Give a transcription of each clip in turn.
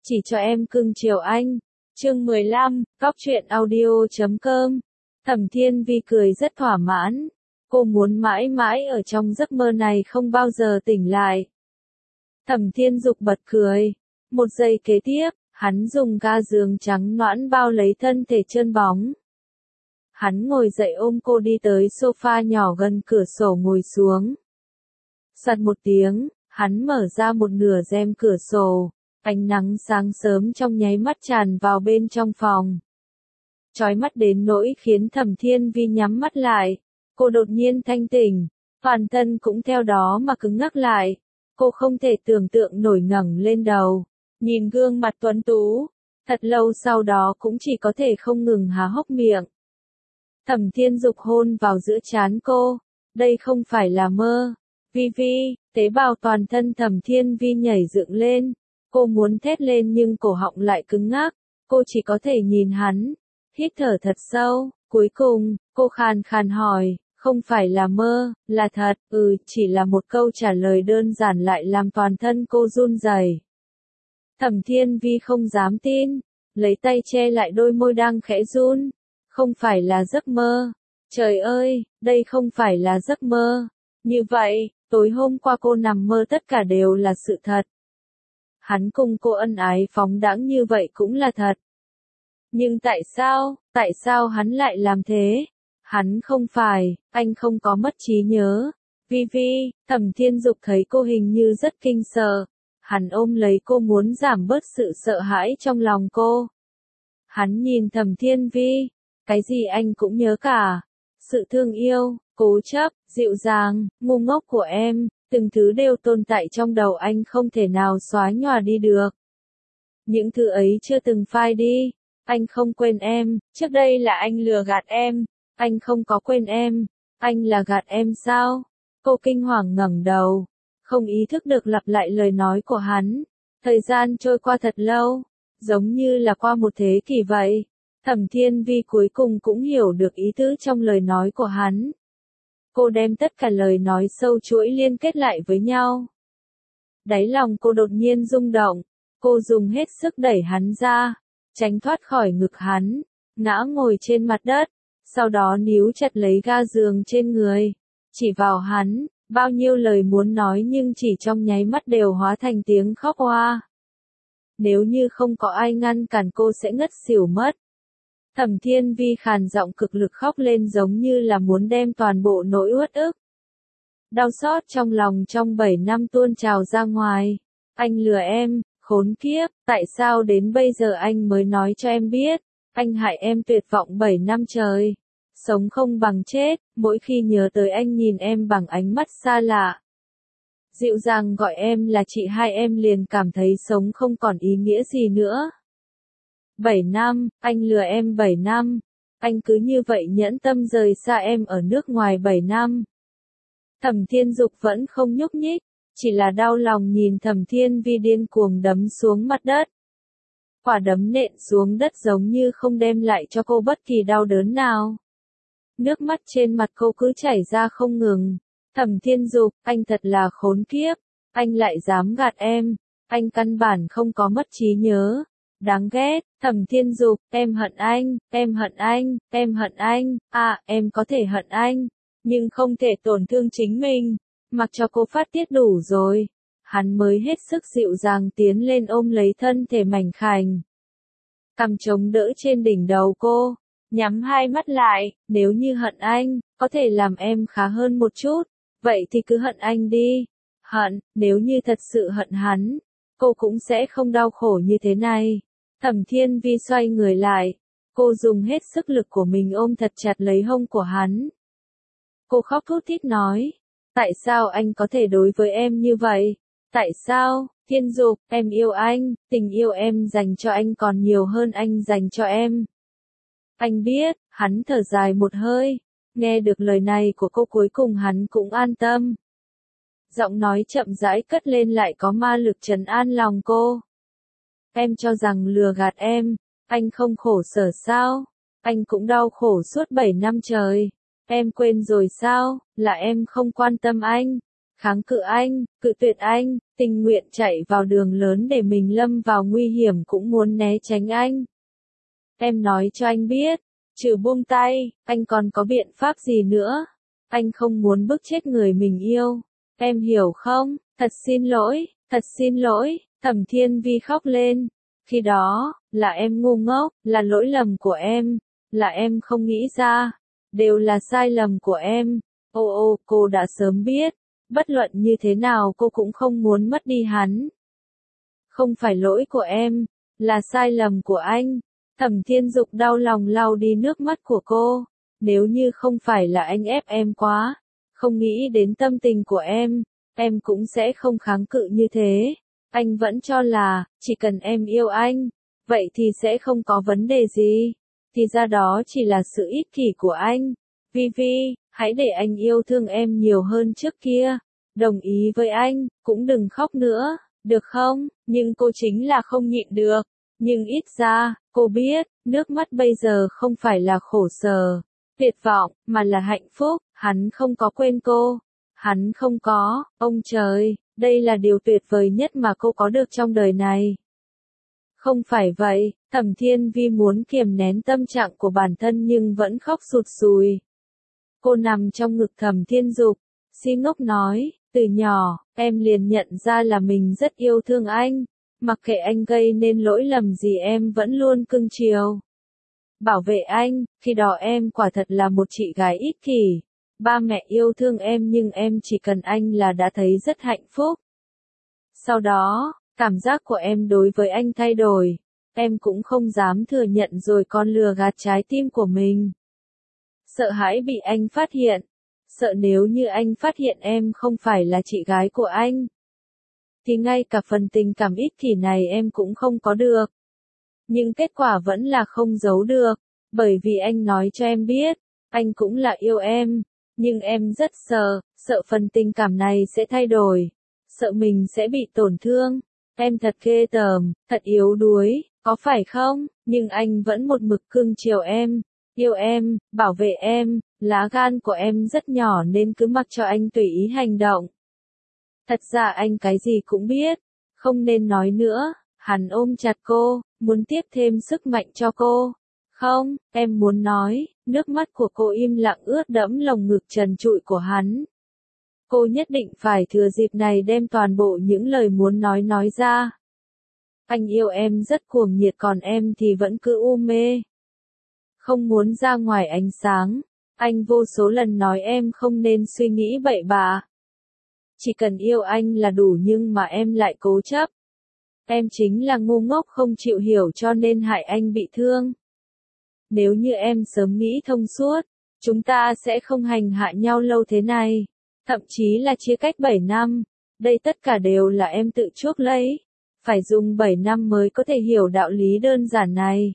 chỉ cho em cưng chiều anh. Chương 15, Cóc truyện audio.com. Thẩm Thiên Vi cười rất thỏa mãn. Cô muốn mãi mãi ở trong giấc mơ này không bao giờ tỉnh lại. Thẩm Thiên Dục bật cười. Một giây kế tiếp, hắn dùng ga giường trắng nõn bao lấy thân thể trơn bóng. Hắn ngồi dậy ôm cô đi tới sofa nhỏ gần cửa sổ ngồi xuống. Sạt một tiếng, hắn mở ra một nửa rèm cửa sổ. Ánh nắng sáng sớm trong nháy mắt tràn vào bên trong phòng. Chói mắt đến nỗi khiến Thẩm Thiên Vi nhắm mắt lại. Cô đột nhiên thanh tỉnh, toàn thân cũng theo đó mà cứng ngắc lại. Cô không thể tưởng tượng nổi ngẩng lên đầu, nhìn gương mặt tuấn tú. Thật lâu sau đó cũng chỉ có thể không ngừng há hốc miệng. Thẩm Thiên Dục hôn vào giữa trán cô. Đây không phải là mơ. Vi Vi, tế bào toàn thân Thẩm Thiên Vi nhảy dựng lên. Cô muốn thét lên nhưng cổ họng lại cứng ngắc. Cô chỉ có thể nhìn hắn. Hít thở thật sâu. Cuối cùng, cô khàn khàn hỏi, không phải là mơ, là thật. Chỉ là một câu trả lời đơn giản lại làm toàn thân cô run rẩy. Thẩm Thiên Vi không dám tin. Lấy tay che lại đôi môi đang khẽ run. Không phải là giấc mơ. Trời ơi, đây không phải là giấc mơ. Như vậy, tối hôm qua cô nằm mơ tất cả đều là sự thật. Hắn cùng cô ân ái phóng đãng như vậy cũng là thật. Nhưng tại sao hắn lại làm thế? Hắn không phải, anh không có mất trí nhớ. Vi Vi, Thẩm Thiên Dục thấy cô hình như rất kinh sợ. Hắn ôm lấy cô muốn giảm bớt sự sợ hãi trong lòng cô. Hắn nhìn Thẩm Thiên Vi, cái gì anh cũng nhớ cả. Sự thương yêu, cố chấp, dịu dàng, ngu ngốc của em. Từng thứ đều tồn tại trong đầu anh không thể nào xóa nhòa đi được. Những thứ ấy chưa từng phai đi. Anh không quên em, trước đây là anh lừa gạt em. Anh không có quên em. Anh là gạt em sao? Cô kinh hoàng ngẩng đầu. Không ý thức được lặp lại lời nói của hắn. Thời gian trôi qua thật lâu. Giống như là qua một thế kỷ vậy. Thẩm Thiên Vi cuối cùng cũng hiểu được ý tứ trong lời nói của hắn. Cô đem tất cả lời nói sâu chuỗi liên kết lại với nhau. Đáy lòng cô đột nhiên rung động. Cô dùng hết sức đẩy hắn ra. Tránh thoát khỏi ngực hắn. Ngã ngồi trên mặt đất. Sau đó níu chặt lấy ga giường trên người. Chỉ vào hắn. Bao nhiêu lời muốn nói nhưng chỉ trong nháy mắt đều hóa thành tiếng khóc oa. Nếu như không có ai ngăn cản cô sẽ ngất xỉu mất. Thẩm Thiên Vi khàn giọng cực lực khóc lên giống như là muốn đem toàn bộ nỗi uất ức. Đau xót trong lòng trong 7 năm tuôn trào ra ngoài. Anh lừa em, khốn kiếp, tại sao đến bây giờ anh mới nói cho em biết. Anh hại em tuyệt vọng 7 năm trời. Sống không bằng chết, mỗi khi nhớ tới anh nhìn em bằng ánh mắt xa lạ. Dịu dàng gọi em là chị hai em liền cảm thấy sống không còn ý nghĩa gì nữa. 7 năm, anh lừa em 7 năm. Anh cứ như vậy nhẫn tâm rời xa em ở nước ngoài 7 năm. Thẩm Thiên Dục vẫn không nhúc nhích, chỉ là đau lòng nhìn Thẩm Thiên Vi điên cuồng đấm xuống mặt đất. Quả đấm nện xuống đất giống như không đem lại cho cô bất kỳ đau đớn nào. Nước mắt trên mặt cô cứ chảy ra không ngừng. Thẩm Thiên Dục, anh thật là khốn kiếp. Anh lại dám gạt em. Anh căn bản không có mất trí nhớ. Đáng ghét. Thẩm Thiên Dục, em hận anh, em hận anh, em hận anh. Em có thể hận anh, nhưng không thể tổn thương chính mình. Mặc cho cô phát tiết đủ rồi. Hắn mới hết sức dịu dàng tiến lên ôm lấy thân thể mảnh khảnh. Cằm chống đỡ trên đỉnh đầu cô. Nhắm hai mắt lại, nếu như hận anh, có thể làm em khá hơn một chút. Vậy thì cứ hận anh đi. Hận, nếu như thật sự hận hắn, cô cũng sẽ không đau khổ như thế này. Thẩm Thiên Vi xoay người lại. Cô dùng hết sức lực của mình ôm thật chặt lấy hông của hắn. Cô khóc thút thít nói. Tại sao anh có thể đối với em như vậy? Tại sao, Thiên Dục, em yêu anh, tình yêu em dành cho anh còn nhiều hơn anh dành cho em. Anh biết, hắn thở dài một hơi. Nghe được lời này của cô cuối cùng hắn cũng an tâm. Giọng nói chậm rãi cất lên lại có ma lực trấn an lòng cô. Em cho rằng lừa gạt em, anh không khổ sở sao? Anh cũng đau khổ suốt 7 năm trời. Em quên rồi sao, là em không quan tâm anh. kháng cự anh, cự tuyệt anh, tình nguyện chạy vào đường lớn để mình lâm vào nguy hiểm cũng muốn né tránh anh. Em nói cho anh biết, trừ buông tay, anh còn có biện pháp gì nữa? Anh không muốn bức chết người mình yêu. Em hiểu không? Thật xin lỗi, Thẩm Thiên Vi khóc lên. Khi đó, là em ngu ngốc, là lỗi lầm của em, là em không nghĩ ra, đều là sai lầm của em. Cô đã sớm biết, bất luận như thế nào cô cũng không muốn mất đi hắn. Không phải lỗi của em, là sai lầm của anh. Thẩm Thiên Dục đau lòng lau đi nước mắt của cô. Nếu như không phải là anh ép em quá, không nghĩ đến tâm tình của em cũng sẽ không kháng cự như thế. Anh vẫn cho là, chỉ cần em yêu anh, vậy thì sẽ không có vấn đề gì. Thì ra đó chỉ là sự ích kỷ của anh. Vi, hãy để anh yêu thương em nhiều hơn trước kia. Đồng ý với anh, cũng đừng khóc nữa, được không? Nhưng cô chính là không nhịn được. Nhưng ít ra, cô biết, nước mắt bây giờ không phải là khổ sở, tuyệt vọng, mà là hạnh phúc. Hắn không có quên cô. Hắn không có, ông trời, đây là điều tuyệt vời nhất mà cô có được trong đời này. Không phải vậy, Thẩm Thiên Vi muốn kiềm nén tâm trạng của bản thân nhưng vẫn khóc sụt sùi. Cô nằm trong ngực Thẩm Thiên Dục, si ngốc nói, từ nhỏ, em liền nhận ra là mình rất yêu thương anh, mặc kệ anh gây nên lỗi lầm gì em vẫn luôn cưng chiều. Bảo vệ anh, khi đó em quả thật là một chị gái ích kỷ. Ba mẹ yêu thương em nhưng em chỉ cần anh là đã thấy rất hạnh phúc. Sau đó, cảm giác của em đối với anh thay đổi. Em cũng không dám thừa nhận rồi còn lừa gạt trái tim của mình. Sợ hãi bị anh phát hiện. Sợ nếu như anh phát hiện em không phải là chị gái của anh, thì ngay cả phần tình cảm ích kỷ này em cũng không có được. Nhưng kết quả vẫn là không giấu được. Bởi vì anh nói cho em biết, anh cũng là yêu em. Nhưng em rất sợ phần tình cảm này sẽ thay đổi. Sợ mình sẽ bị tổn thương. Em thật ghê tởm, thật yếu đuối, có phải không? Nhưng anh vẫn một mực cưng chiều em, yêu em, bảo vệ em, lá gan của em rất nhỏ nên cứ mặc cho anh tùy ý hành động. Thật ra anh cái gì cũng biết, không nên nói nữa. Hắn ôm chặt cô, muốn tiếp thêm sức mạnh cho cô. Không, em muốn nói, nước mắt của cô im lặng ướt đẫm lồng ngực trần trụi của hắn. Cô nhất định phải thừa dịp này đem toàn bộ những lời muốn nói ra. Anh yêu em rất cuồng nhiệt còn em thì vẫn cứ u mê. Không muốn ra ngoài ánh sáng. Anh vô số lần nói em không nên suy nghĩ bậy bạ. Chỉ cần yêu anh là đủ nhưng mà em lại cố chấp. Em chính là ngu ngốc không chịu hiểu cho nên hại anh bị thương. Nếu như em sớm nghĩ thông suốt, chúng ta sẽ không hành hạ nhau lâu thế này. Thậm chí là chia cách 7 năm. Đây tất cả đều là em tự chuốc lấy. Phải dùng 7 năm mới có thể hiểu đạo lý đơn giản này.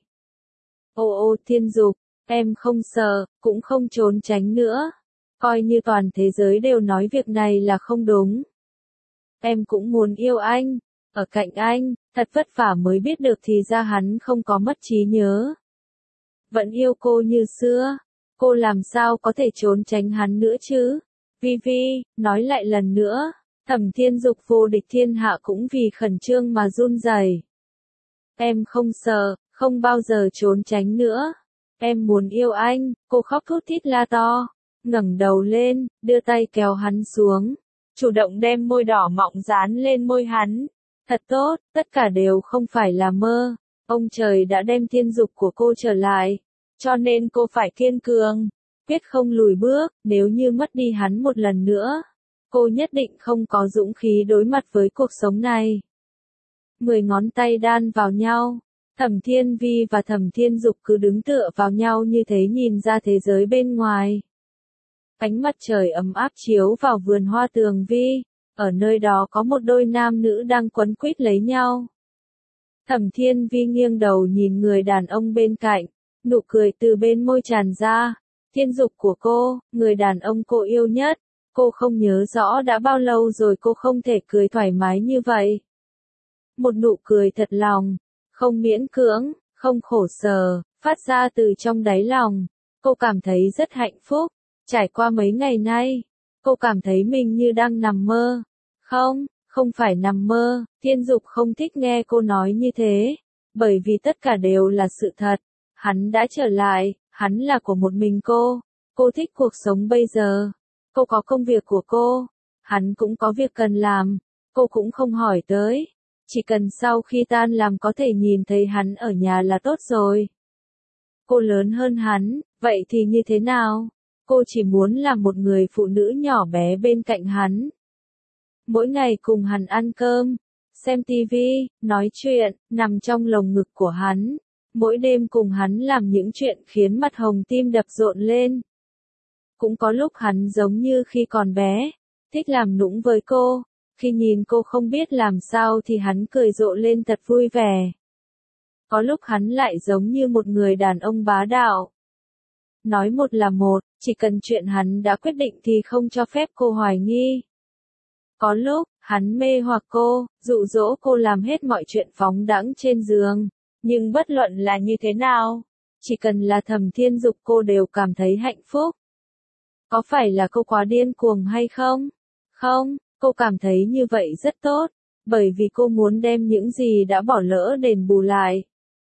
Thiên Dục, em không sợ, cũng không trốn tránh nữa. Coi như toàn thế giới đều nói việc này là không đúng. Em cũng muốn yêu anh, ở cạnh anh, thật vất vả mới biết được thì ra hắn không có mất trí nhớ. Vẫn yêu cô như xưa, cô làm sao có thể trốn tránh hắn nữa chứ? Vi, nói lại lần nữa, Thẩm Thiên Dục vô địch thiên hạ cũng vì khẩn trương mà run rẩy. Em không sợ, không bao giờ trốn tránh nữa. Em muốn yêu anh, cô khóc thút thít la to, ngẩng đầu lên, đưa tay kéo hắn xuống, chủ động đem môi đỏ mọng dán lên môi hắn. Thật tốt, tất cả đều không phải là mơ. Ông trời đã đem thiên dục của cô trở lại, cho nên cô phải kiên cường, quyết không lùi bước. Nếu như mất đi hắn một lần nữa, cô nhất định không có dũng khí đối mặt với cuộc sống này. 10 ngón tay đan vào nhau, Thẩm Thiên Vi và Thẩm Thiên Dục cứ đứng tựa vào nhau như thế nhìn ra thế giới bên ngoài. Ánh mặt trời ấm áp chiếu vào vườn hoa tường vi, ở nơi đó có một đôi nam nữ đang quấn quýt lấy nhau. Thẩm Thiên Vi nghiêng đầu nhìn người đàn ông bên cạnh, nụ cười từ bên môi tràn ra. Thiên Dục của cô, người đàn ông cô yêu nhất, cô không nhớ rõ đã bao lâu rồi cô không thể cười thoải mái như vậy. Một nụ cười thật lòng, không miễn cưỡng, không khổ sở, phát ra từ trong đáy lòng. Cô cảm thấy rất hạnh phúc. Trải qua mấy ngày nay, Cô cảm thấy mình như đang nằm mơ. Không, không phải nằm mơ, Thiên Dục không thích nghe cô nói như thế, bởi vì tất cả đều là sự thật. Hắn đã trở lại, hắn là của một mình cô thích cuộc sống bây giờ. Cô có công việc của cô, hắn cũng có việc cần làm, cô cũng không hỏi tới. Chỉ cần sau khi tan làm có thể nhìn thấy hắn ở nhà là tốt rồi. Cô lớn hơn hắn, vậy thì như thế nào? Cô chỉ muốn là một người phụ nữ nhỏ bé bên cạnh hắn. Mỗi ngày cùng hắn ăn cơm, xem tivi, nói chuyện, nằm trong lồng ngực của hắn. Mỗi đêm cùng hắn làm những chuyện khiến mặt hồng tim đập rộn lên. Cũng có lúc hắn giống như khi còn bé, thích làm nũng với cô. Khi nhìn cô không biết làm sao thì hắn cười rộ lên thật vui vẻ. Có lúc hắn lại giống như một người đàn ông bá đạo. Nói một là một, chỉ cần chuyện hắn đã quyết định thì không cho phép cô hoài nghi. Có lúc, hắn mê hoặc cô, dụ dỗ cô làm hết mọi chuyện phóng đãng trên giường. Nhưng bất luận là như thế nào, chỉ cần là Thẩm Thiên Dục cô đều cảm thấy hạnh phúc. Có phải là cô quá điên cuồng hay không? Không, cô cảm thấy như vậy rất tốt, bởi vì cô muốn đem những gì đã bỏ lỡ đền bù lại.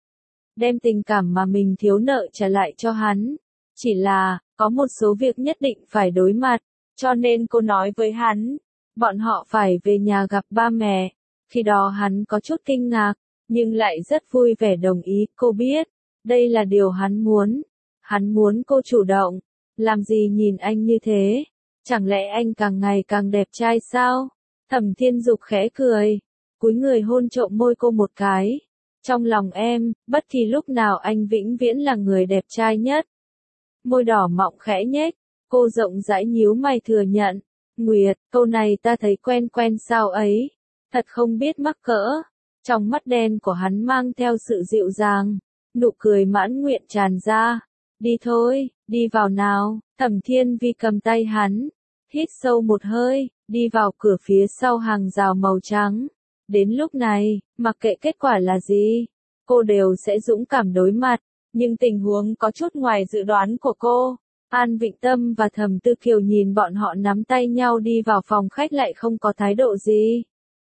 Đem tình cảm mà mình thiếu nợ trả lại cho hắn. Chỉ là, có một số việc nhất định phải đối mặt, cho nên cô nói với hắn, bọn họ phải về nhà gặp ba mẹ. Khi đó hắn có chút kinh ngạc, nhưng lại rất vui vẻ đồng ý. Cô biết, đây là điều hắn muốn. Hắn muốn cô chủ động. Làm gì nhìn anh như thế? Chẳng lẽ anh càng ngày càng đẹp trai sao? Thẩm Thiên Dục khẽ cười, cúi người hôn trộm môi cô một cái. Trong lòng em, bất kỳ lúc nào anh vĩnh viễn là người đẹp trai nhất. Môi đỏ mọng khẽ nhếch, cô rộng rãi nhíu mày thừa nhận. Nguyệt, câu này ta thấy quen quen sao ấy. Thật không biết mắc cỡ. Trong mắt đen của hắn mang theo sự dịu dàng, nụ cười mãn nguyện tràn ra. Đi thôi, đi vào nào. Thẩm Thiên Vi cầm tay hắn, hít sâu một hơi, đi vào cửa phía sau hàng rào màu trắng. Đến lúc này, mặc kệ kết quả là gì, cô đều sẽ dũng cảm đối mặt. Nhưng tình huống có chút ngoài dự đoán của cô. An Vịnh Tâm và Thẩm Tư Kiều nhìn bọn họ nắm tay nhau đi vào phòng khách lại không có thái độ gì.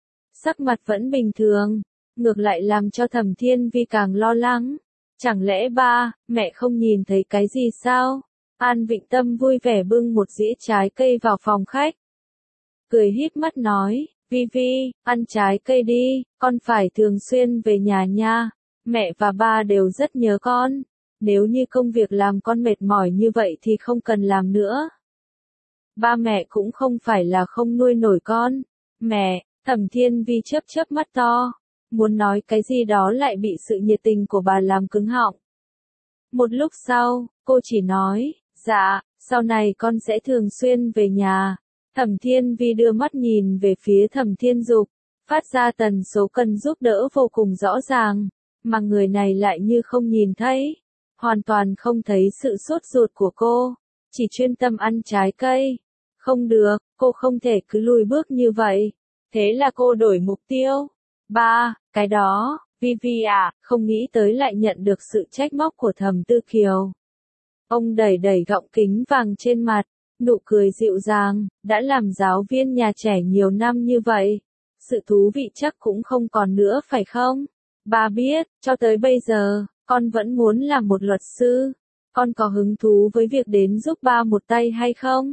Sắc mặt vẫn bình thường, ngược lại làm cho Thẩm Thiên Vi càng lo lắng. Chẳng lẽ ba, mẹ không nhìn thấy cái gì sao? An Vịnh Tâm vui vẻ bưng một dĩa trái cây vào phòng khách. Cười híp mắt nói, Vi Vi, ăn trái cây đi, con phải thường xuyên về nhà nha. Mẹ và ba đều rất nhớ con. Nếu như công việc làm con mệt mỏi như vậy thì không cần làm nữa. Ba mẹ cũng không phải là không nuôi nổi con. Mẹ, Thẩm Thiên Vi chớp chớp mắt to. Muốn nói cái gì đó lại bị sự nhiệt tình của bà làm cứng họng. Một lúc sau, cô chỉ nói, dạ, sau này con sẽ thường xuyên về nhà. Thẩm Thiên Vi đưa mắt nhìn về phía Thẩm Thiên Dục, phát ra tần số cần giúp đỡ vô cùng rõ ràng, mà người này lại như không nhìn thấy, hoàn toàn không thấy sự sốt ruột của cô, chỉ chuyên tâm ăn trái cây. Không được, cô không thể cứ lùi bước như vậy. Thế là cô đổi mục tiêu. Ba, cái đó, Vi Vi à, không nghĩ tới lại nhận được sự trách móc của Thẩm Tư Kiều. Ông đẩy đẩy gọng kính vàng trên mặt, nụ cười dịu dàng, đã làm giáo viên nhà trẻ nhiều năm như vậy. Sự thú vị chắc cũng không còn nữa phải không? Ba biết, cho tới bây giờ, con vẫn muốn làm một luật sư. Con có hứng thú với việc đến giúp ba một tay hay không?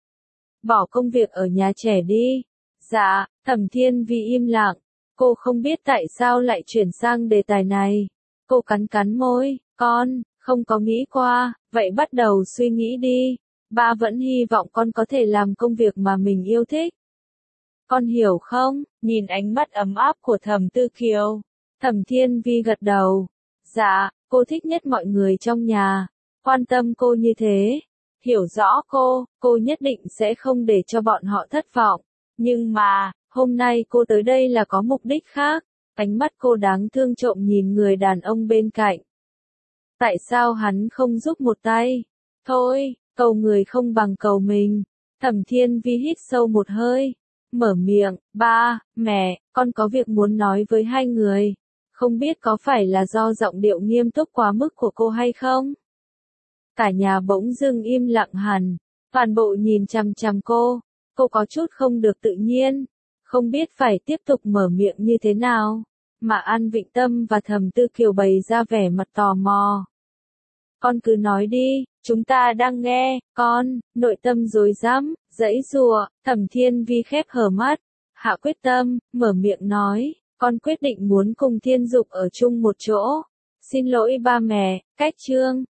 Bỏ công việc ở nhà trẻ đi. Dạ, Thẩm Thiên Vi im lặng. Cô không biết tại sao lại chuyển sang đề tài này. Cô cắn cắn môi, con, không có nghĩ qua, vậy bắt đầu suy nghĩ đi. Ba vẫn hy vọng con có thể làm công việc mà mình yêu thích. Con hiểu không? Nhìn ánh mắt ấm áp của Thẩm Tư Kiều. Thẩm Thiên Vi gật đầu. Dạ, cô thích nhất mọi người trong nhà. Quan tâm cô như thế. Hiểu rõ cô nhất định sẽ không để cho bọn họ thất vọng. Nhưng mà, hôm nay cô tới đây là có mục đích khác. Ánh mắt cô đáng thương trộm nhìn người đàn ông bên cạnh. Tại sao hắn không giúp một tay? Thôi, cầu người không bằng cầu mình. Thẩm Thiên Vi hít sâu một hơi. Mở miệng, ba, mẹ, con có việc muốn nói với hai người. Không biết có phải là do giọng điệu nghiêm túc quá mức của cô hay không? Cả nhà bỗng dưng im lặng hẳn. toàn bộ nhìn chằm chằm cô có chút không được tự nhiên, không biết phải tiếp tục mở miệng như thế nào, mà An Vịnh Tâm và Thẩm Tư Kiều bày ra vẻ mặt tò mò. Con cứ nói đi, chúng ta đang nghe, con, nội tâm rối rắm, giãy giụa, Thẩm Thiên Vi khép hờ mắt, hạ quyết tâm, mở miệng nói, con quyết định muốn cùng Thiên Dục ở chung một chỗ. Xin lỗi ba mẹ, cách chương.